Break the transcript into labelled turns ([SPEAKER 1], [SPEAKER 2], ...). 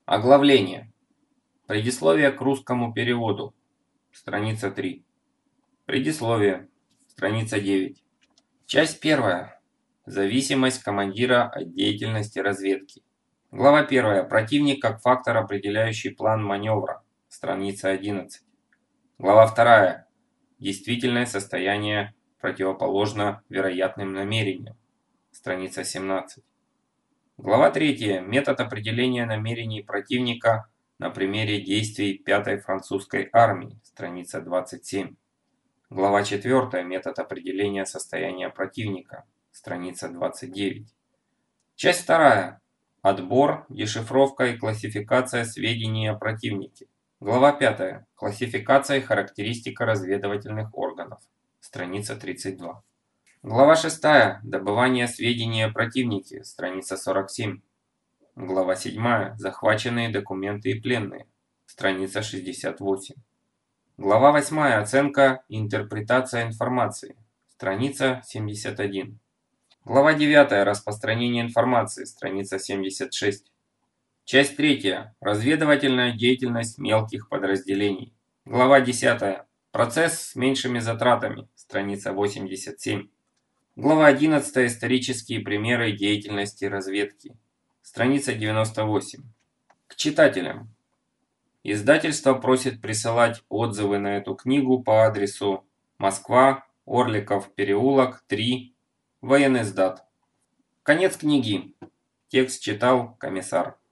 [SPEAKER 1] Оглавление. Предисловие к русскому переводу. Страница 3. Предисловие. Страница 9. Часть 1. Зависимость командира от деятельности разведки. Глава 1. Противник как фактор, определяющий план маневра. Страница 11. Глава 2. Действительное состояние противоположно вероятным намерениям. Страница 17. Глава 3. Метод определения намерений противника на примере действий 5-й французской армии. Страница 27. Глава 4. Метод определения состояния противника. Страница 29. Часть 2. Отбор, дешифровка и классификация сведений о противнике. Глава 5. Классификация и характеристика разведывательных органов. Страница 32. Глава 6. Добывание сведений о противнике. Страница 47. Глава 7. Захваченные документы и пленные. Страница 68. Глава 8. Оценка и интерпретация информации. Страница 71. Глава 9. Распространение информации. Страница 76. Часть 3. Разведывательная деятельность мелких подразделений. Глава 10. Процесс с меньшими затратами. Страница 87. Глава 11. Исторические примеры деятельности разведки. Страница 98. К читателям. Издательство просит присылать отзывы на эту книгу по адресу Москва, Орликов переулок, 3, Военноиздат. Конец книги. Текст читал комиссар.